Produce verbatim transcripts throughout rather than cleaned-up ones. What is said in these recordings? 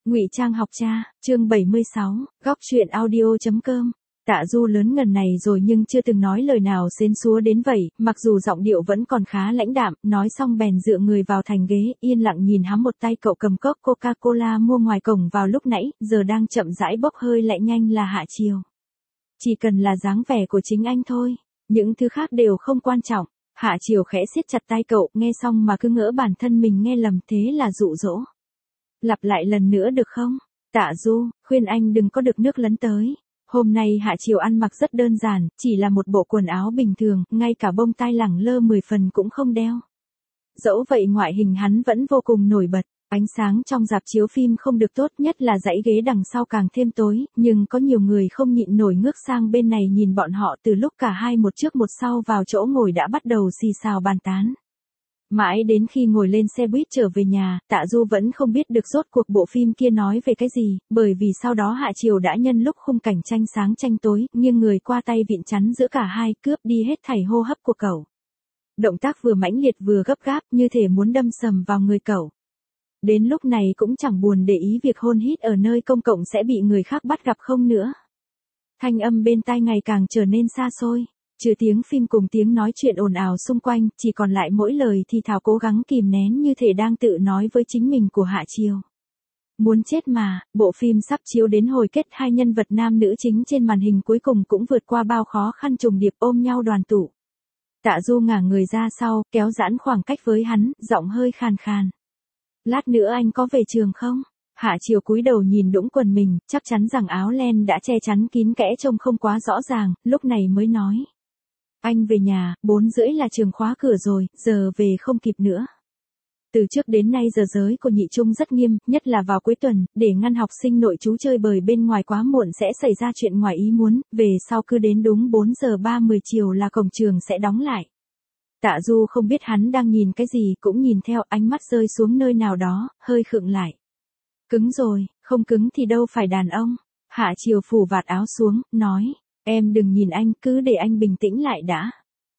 Ngụy Trang học cha, chương bảy mươi sáu, góc truyện audio chấm com. Tạ Du lớn ngần này rồi nhưng chưa từng nói lời nào xến xúa đến vậy, mặc dù giọng điệu vẫn còn khá lãnh đạm, nói xong bèn dựa người vào thành ghế, yên lặng nhìn hắm một tay cậu cầm cốc Coca-Cola mua ngoài cổng vào lúc nãy, giờ đang chậm rãi bốc hơi lại nhanh là Hạ Triều. Chỉ cần là dáng vẻ của chính anh thôi, những thứ khác đều không quan trọng. Hạ Triều khẽ siết chặt tay cậu, nghe xong mà cứ ngỡ bản thân mình nghe lầm, thế là dụ dỗ. Lặp lại lần nữa được không? Tạ Du, khuyên anh đừng có được nước lấn tới. Hôm nay Hạ Triều ăn mặc rất đơn giản, chỉ là một bộ quần áo bình thường, ngay cả bông tai lẳng lơ mười phần cũng không đeo. Dẫu vậy ngoại hình hắn vẫn vô cùng nổi bật, ánh sáng trong rạp chiếu phim không được tốt, nhất là dãy ghế đằng sau càng thêm tối, nhưng có nhiều người không nhịn nổi ngước sang bên này nhìn bọn họ từ lúc cả hai một trước một sau vào chỗ ngồi đã bắt đầu xì xào bàn tán. Mãi đến khi ngồi lên xe buýt trở về nhà, Tạ Du vẫn không biết được rốt cuộc bộ phim kia nói về cái gì, bởi vì sau đó Hạ Triều đã nhân lúc khung cảnh tranh sáng tranh tối, nghiêng người qua tay vịn chắn giữa cả hai, cướp đi hết thảy hô hấp của cậu. Động tác vừa mãnh liệt vừa gấp gáp, như thể muốn đâm sầm vào người cậu. Đến lúc này cũng chẳng buồn để ý việc hôn hít ở nơi công cộng sẽ bị người khác bắt gặp không nữa. Thanh âm bên tai ngày càng trở nên xa xôi. Trừ tiếng phim cùng tiếng nói chuyện ồn ào xung quanh, chỉ còn lại mỗi lời thì thào cố gắng kìm nén như thể đang tự nói với chính mình của Hạ Triều. Muốn chết mà, bộ phim sắp chiếu đến hồi kết, hai nhân vật nam nữ chính trên màn hình cuối cùng cũng vượt qua bao khó khăn trùng điệp ôm nhau đoàn tụ. Tạ Du ngả người ra sau, kéo giãn khoảng cách với hắn, giọng hơi khàn khàn. Lát nữa anh có về trường không? Hạ Triều cúi đầu nhìn đũng quần mình, chắc chắn rằng áo len đã che chắn kín kẽ trông không quá rõ ràng, lúc này mới nói. Anh về nhà, bốn rưỡi là trường khóa cửa rồi, giờ về không kịp nữa. Từ trước đến nay giờ giới của nhị trung rất nghiêm, nhất là vào cuối tuần, để ngăn học sinh nội trú chơi bời bên ngoài quá muộn sẽ xảy ra chuyện ngoài ý muốn, về sau cứ đến đúng bốn giờ ba mươi chiều là cổng trường sẽ đóng lại. Tạ Du không biết hắn đang nhìn cái gì, cũng nhìn theo, ánh mắt rơi xuống nơi nào đó, hơi khựng lại. Cứng rồi, không cứng thì đâu phải đàn ông. Hạ Triều phủ vạt áo xuống, nói. Em đừng nhìn anh, cứ để anh bình tĩnh lại đã.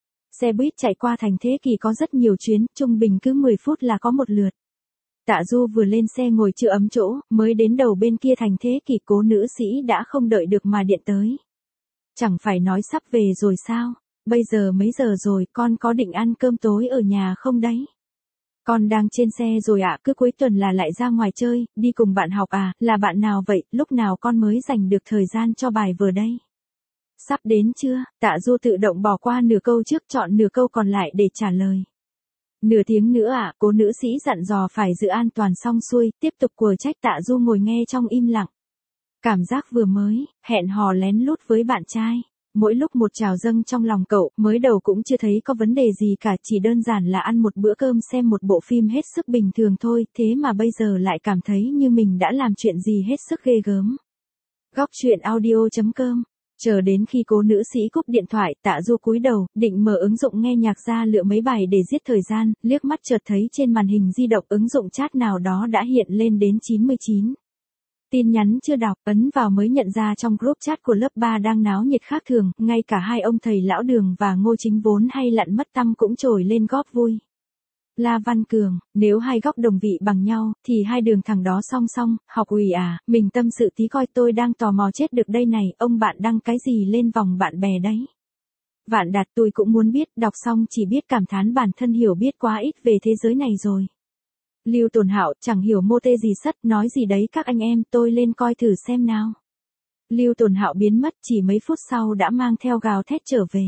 Xe buýt chạy qua thành Thế Kỷ có rất nhiều chuyến, trung bình cứ mười phút là có một lượt. Tạ Du vừa lên xe ngồi chưa ấm chỗ, mới đến đầu bên kia thành Thế Kỷ, cố nữ sĩ đã không đợi được mà điện tới. Chẳng phải nói sắp về rồi sao? Bây giờ mấy giờ rồi, con có định ăn cơm tối ở nhà không đấy? Con đang trên xe rồi ạ, cứ cuối tuần là lại ra ngoài chơi, đi cùng bạn học à, là bạn nào vậy, lúc nào con mới dành được thời gian cho bài vở đây? Sắp đến chưa? Tạ Du tự động bỏ qua nửa câu trước, chọn nửa câu còn lại để trả lời. Nửa tiếng nữa ạ, à, cố nữ sĩ dặn dò phải giữ an toàn xong xuôi, tiếp tục quở trách. Tạ Du ngồi nghe trong im lặng. Cảm giác vừa mới, hẹn hò lén lút với bạn trai. Mỗi lúc một trào dâng trong lòng cậu, mới đầu cũng chưa thấy có vấn đề gì cả, chỉ đơn giản là ăn một bữa cơm xem một bộ phim hết sức bình thường thôi, thế mà bây giờ lại cảm thấy như mình đã làm chuyện gì hết sức ghê gớm. Góc truyện audio chấm com. Chờ đến khi cố nữ sĩ cúp điện thoại, Tạ Du cúi đầu, định mở ứng dụng nghe nhạc ra lựa mấy bài để giết thời gian, liếc mắt chợt thấy trên màn hình di động ứng dụng chat nào đó đã hiện lên đến chín mươi chín. Tin nhắn chưa đọc, ấn vào mới nhận ra trong group chat của lớp ba đang náo nhiệt khác thường, ngay cả hai ông thầy Lão Đường và Ngô Chính vốn hay lặn mất tăm cũng trồi lên góp vui. La Văn Cường, nếu hai góc đồng vị bằng nhau, thì hai đường thằng đó song song, học ủy à, mình tâm sự tí coi, tôi đang tò mò chết được đây này, ông bạn đăng cái gì lên vòng bạn bè đấy. Vạn Đạt, tôi cũng muốn biết, đọc xong chỉ biết cảm thán bản thân hiểu biết quá ít về thế giới này rồi. Lưu Tồn Hạo, chẳng hiểu mô tê gì sất, nói gì đấy các anh em, tôi lên coi thử xem nào. Lưu Tồn Hạo biến mất, chỉ mấy phút sau đã mang theo gào thét trở về.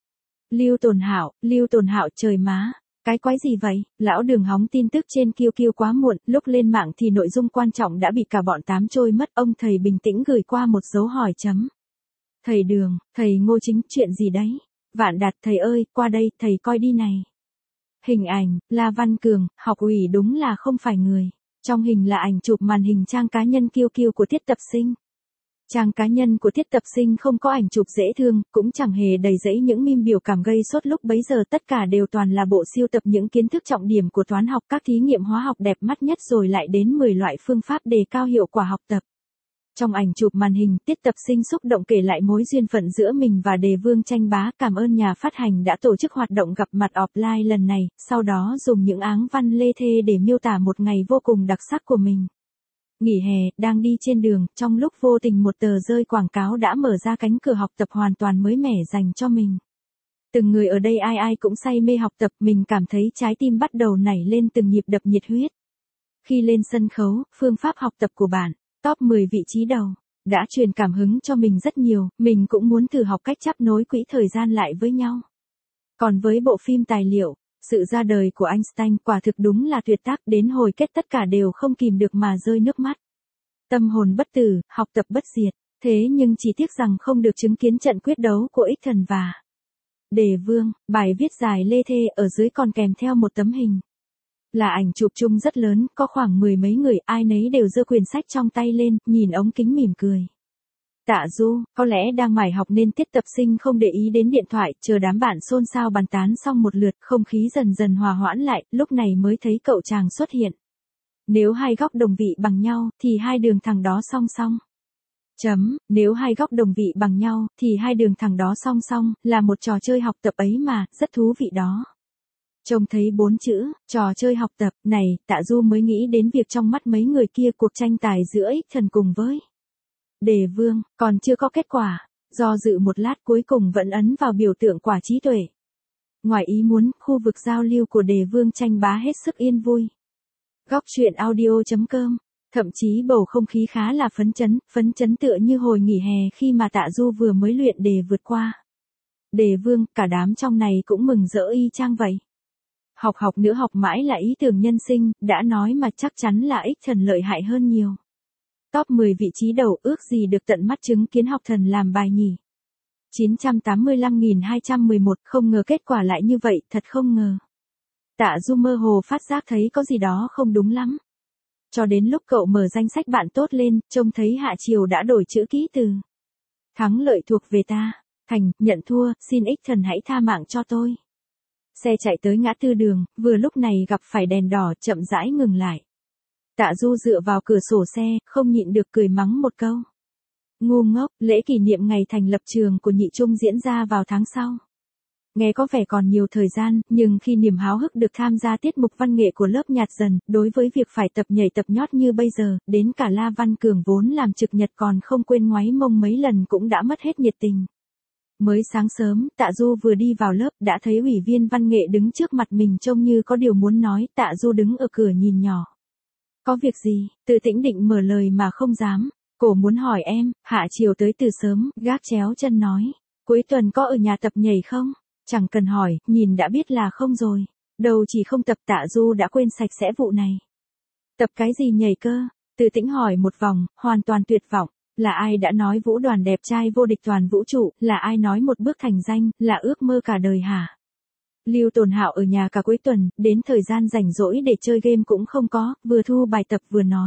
Lưu Tồn Hạo, Lưu Tồn Hạo, trời má. Cái quái gì vậy? Lão Đường hóng tin tức trên Q Q quá muộn, lúc lên mạng thì nội dung quan trọng đã bị cả bọn tám trôi mất, ông thầy bình tĩnh gửi qua một dấu hỏi chấm. Thầy Đường, thầy Ngô Chính, chuyện gì đấy? Vạn Đạt, thầy ơi, qua đây, thầy coi đi này. Hình ảnh, La Văn Cường, học ủy đúng là không phải người. Trong hình là ảnh chụp màn hình trang cá nhân Q Q của Tiết Tập Sinh. Trang cá nhân của Tiết Tập Sinh không có ảnh chụp dễ thương, cũng chẳng hề đầy dẫy những meme biểu cảm gây sốt lúc bấy giờ, tất cả đều toàn là bộ siêu tập những kiến thức trọng điểm của toán học, các thí nghiệm hóa học đẹp mắt nhất rồi lại đến mười loại phương pháp đề cao hiệu quả học tập. Trong ảnh chụp màn hình, Tiết Tập Sinh xúc động kể lại mối duyên phận giữa mình và Đề Vương Tranh Bá, cảm ơn nhà phát hành đã tổ chức hoạt động gặp mặt offline lần này, sau đó dùng những áng văn lê thê để miêu tả một ngày vô cùng đặc sắc của mình. nghỉ hè, đang đi trên đường, trong lúc vô tình một tờ rơi quảng cáo đã mở ra cánh cửa học tập hoàn toàn mới mẻ dành cho mình. Từng người ở đây ai ai cũng say mê học tập, mình cảm thấy trái tim bắt đầu nảy lên từng nhịp đập nhiệt huyết. Khi lên sân khấu, phương pháp học tập của bạn, top mười vị trí đầu, đã truyền cảm hứng cho mình rất nhiều, mình cũng muốn thử học cách chắp nối quỹ thời gian lại với nhau. Còn với bộ phim tài liệu, sự ra đời của Einstein quả thực đúng là tuyệt tác, đến hồi kết tất cả đều không kìm được mà rơi nước mắt. Tâm hồn bất tử, học tập bất diệt, thế nhưng chỉ tiếc rằng không được chứng kiến trận quyết đấu của ích thần và Đề Vương, bài viết dài lê thê ở dưới còn kèm theo một tấm hình. Là ảnh chụp chung rất lớn, có khoảng mười mấy người, ai nấy đều giơ quyển sách trong tay lên, nhìn ống kính mỉm cười. Tạ Du, có lẽ đang mải học nên tiết tập sinh không để ý đến điện thoại, chờ đám bạn xôn xao bàn tán xong một lượt, không khí dần dần hòa hoãn lại, lúc này mới thấy cậu chàng xuất hiện. Nếu hai góc đồng vị bằng nhau, thì hai đường thẳng đó song song. Chấm, nếu hai góc đồng vị bằng nhau, thì hai đường thẳng đó song song, là một trò chơi học tập ấy mà, rất thú vị đó. Trông thấy bốn chữ, trò chơi học tập, này, Tạ Du mới nghĩ đến việc trong mắt mấy người kia cuộc tranh tài giữa ích thần cùng với Đề Vương, còn chưa có kết quả, do dự một lát cuối cùng vẫn ấn vào biểu tượng quả trí tuệ. Ngoài ý muốn, khu vực giao lưu của Đề Vương tranh bá hết sức yên vui. Góc truyện audio chấm com, thậm chí bầu không khí khá là phấn chấn, phấn chấn tựa như hồi nghỉ hè khi mà Tạ Du vừa mới luyện đề vượt qua Đề Vương, cả đám trong này cũng mừng rỡ y chang vậy. Học học nữa học mãi là ý tưởng nhân sinh, đã nói mà chắc chắn là ích thần lợi hại hơn nhiều. Top mười vị trí đầu, ước gì được tận mắt chứng kiến học thần làm bài nhỉ. chín trăm tám mươi lăm nghìn hai trăm mười một, không ngờ kết quả lại như vậy, thật không ngờ. Tạ Du mơ hồ phát giác thấy có gì đó không đúng lắm. Cho đến lúc cậu mở danh sách bạn tốt lên, trông thấy Hạ Triều đã đổi chữ ký từ thắng lợi thuộc về ta, thành, nhận thua, xin ích thần hãy tha mạng cho tôi. Xe chạy tới ngã tư đường, vừa lúc này gặp phải đèn đỏ, chậm rãi ngừng lại. Tạ Du dựa vào cửa sổ xe, không nhịn được cười mắng một câu. Ngu ngốc, lễ kỷ niệm ngày thành lập trường của nhị trung diễn ra vào tháng sau. Nghe có vẻ còn nhiều thời gian, nhưng khi niềm háo hức được tham gia tiết mục văn nghệ của lớp nhạt dần, đối với việc phải tập nhảy tập nhót như bây giờ, đến cả La Văn Cường vốn làm trực nhật còn không quên ngoáy mông mấy lần cũng đã mất hết nhiệt tình. Mới sáng sớm, Tạ Du vừa đi vào lớp, đã thấy ủy viên văn nghệ đứng trước mặt mình trông như có điều muốn nói, Tạ Du đứng ở cửa nhìn nhỏ. Có việc gì, Tự Tĩnh định mở lời mà không dám, cổ muốn hỏi em, Hạ Triều tới từ sớm, gác chéo chân nói, cuối tuần có ở nhà tập nhảy không? Chẳng cần hỏi, nhìn đã biết là không rồi. Đâu chỉ không tập, Tạ Du đã quên sạch sẽ vụ này. Tập cái gì nhảy cơ? Tự Tĩnh hỏi một vòng, hoàn toàn tuyệt vọng. Là ai đã nói vũ đoàn đẹp trai vô địch toàn vũ trụ, là ai nói một bước thành danh, là ước mơ cả đời hả? Lưu Tồn Hạo ở nhà cả cuối tuần, đến thời gian rảnh rỗi để chơi game cũng không có, vừa thu bài tập vừa nói.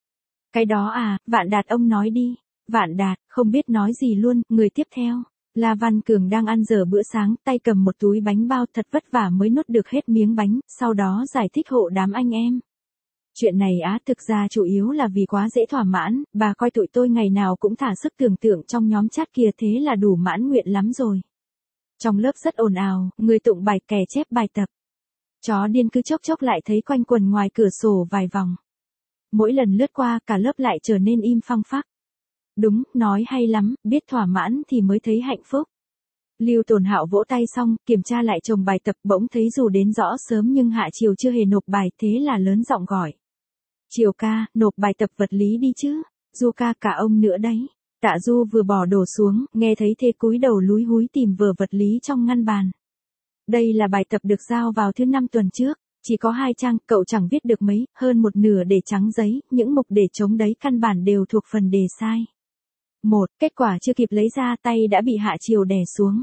Cái đó à, Vạn Đạt ông nói đi. Vạn Đạt, không biết nói gì luôn, người tiếp theo. La Văn Cường đang ăn giờ bữa sáng, tay cầm một túi bánh bao, thật vất vả mới nuốt được hết miếng bánh, sau đó giải thích hộ đám anh em. Chuyện này á, thực ra chủ yếu là vì quá dễ thỏa mãn, bà coi tụi tôi ngày nào cũng thả sức tưởng tượng trong nhóm chat kia, thế là đủ mãn nguyện lắm rồi. Trong lớp rất ồn ào, người tụng bài, kẻ chép bài tập. Chó điên cứ chốc chốc lại thấy quanh quần ngoài cửa sổ vài vòng. Mỗi lần lướt qua, cả lớp lại trở nên im phăng phắc. Đúng, nói hay lắm, biết thỏa mãn thì mới thấy hạnh phúc. Lưu Tồn Hạo vỗ tay xong, kiểm tra lại chồng bài tập, bỗng thấy dù đến rõ sớm nhưng Hạ Triều chưa hề nộp bài, thế là lớn giọng gọi. Triều ca, nộp bài tập vật lý đi chứ, Du ca cả ông nữa đấy. Tạ Du vừa bỏ đồ xuống, nghe thấy thế cúi đầu lúi húi tìm vở vật lý trong ngăn bàn. Đây là bài tập được giao vào thứ năm tuần trước, chỉ có hai trang, cậu chẳng viết được mấy, hơn một nửa để trắng giấy, những mục để trống đấy căn bản đều thuộc phần đề sai. Một, kết quả chưa kịp lấy ra tay đã bị Hạ Triều đè xuống.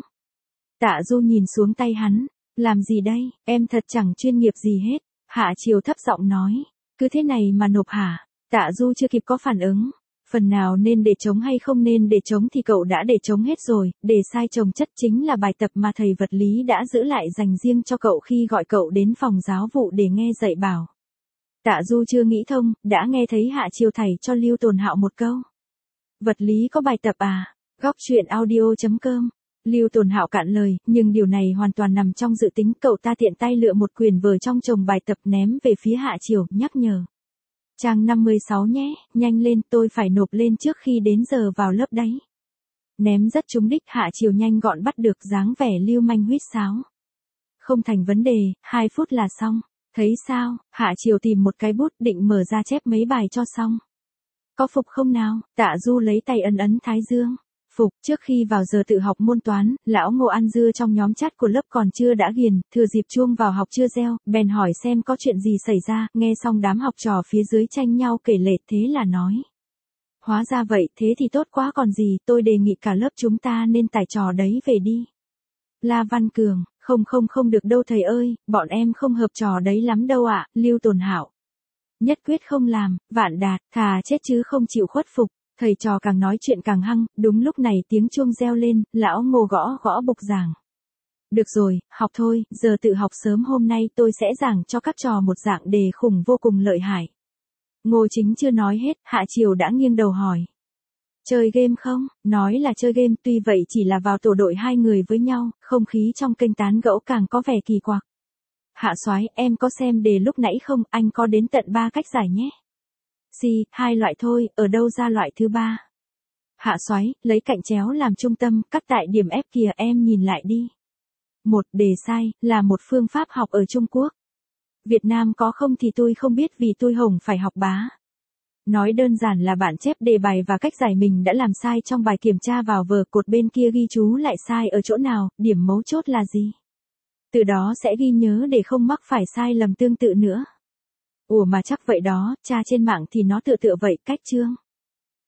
Tạ Du nhìn xuống tay hắn, làm gì đây, em thật chẳng chuyên nghiệp gì hết. Hạ Triều thấp giọng nói, cứ thế này mà nộp hả? Tạ Du chưa kịp có phản ứng, phần nào nên để trống hay không nên để trống thì cậu đã để trống hết rồi, đề sai trồng chất chính là bài tập mà thầy vật lý đã giữ lại dành riêng cho cậu khi gọi cậu đến phòng giáo vụ để nghe dạy bảo. Tạ Du chưa nghĩ thông, đã nghe thấy Hạ Triều thầy cho Lưu Tồn Hạo một câu. Vật lý có bài tập à? Góc truyện audio chấm com. Lưu Tồn Hạo cạn lời, nhưng điều này hoàn toàn nằm trong dự tính, cậu ta tiện tay lựa một quyển vở trong chồng bài tập ném về phía Hạ Triều, nhắc nhở. Trang năm mươi sáu nhé, nhanh lên, tôi phải nộp lên trước khi đến giờ vào lớp đấy. Ném rất trúng đích, Hạ Triều nhanh gọn bắt được, dáng vẻ lưu manh huýt sáo. Không thành vấn đề, hai phút là xong. Thấy sao, Hạ Triều tìm một cái bút định mở ra chép mấy bài cho xong. Có phục không nào? Tạ Du lấy tay ấn ấn thái dương. Phục. Trước khi vào giờ tự học môn toán, lão Ngô ăn dưa trong nhóm chat của lớp còn chưa đã ghiền, thừa dịp chuông vào học chưa reo, bèn hỏi xem có chuyện gì xảy ra, nghe xong đám học trò phía dưới tranh nhau kể lể, thế là nói. Hóa ra vậy, thế thì tốt quá còn gì, tôi đề nghị cả lớp chúng ta nên tải trò đấy về đi. La Văn Cường, không không không được đâu thầy ơi, bọn em không hợp trò đấy lắm đâu ạ. Lưu Tồn Hạo, nhất quyết không làm. Vạn Đạt, thà chết chứ không chịu khuất phục. Thầy trò càng nói chuyện càng hăng, đúng lúc này tiếng chuông reo lên, lão Ngô gõ gõ bục giảng. Được rồi, học thôi, giờ tự học sớm hôm nay tôi sẽ giảng cho các trò một dạng đề khủng vô cùng lợi hại. Ngô Chính chưa nói hết, Hạ Triều đã nghiêng đầu hỏi. Chơi game không? Nói là chơi game, tuy vậy chỉ là vào tổ đội hai người với nhau, không khí trong kênh tán gẫu càng có vẻ kỳ quặc. Hạ soái, em có xem đề lúc nãy không, anh có đến tận ba cách giải nhé. Xì, hai loại thôi, ở đâu ra loại thứ ba? Hạ soái, lấy cạnh chéo làm trung tâm, cắt tại điểm F kìa, em nhìn lại đi. Một, đề sai, là một phương pháp học ở Trung Quốc. Việt Nam có không thì tôi không biết vì tôi hồng phải học bá. Nói đơn giản là bản chép đề bài và cách giải mình đã làm sai trong bài kiểm tra vào vở, cột bên kia ghi chú lại sai ở chỗ nào, điểm mấu chốt là gì? Từ đó sẽ ghi nhớ để không mắc phải sai lầm tương tự nữa. Ủa mà chắc vậy đó, tra trên mạng thì nó tựa tựa vậy, cách chương.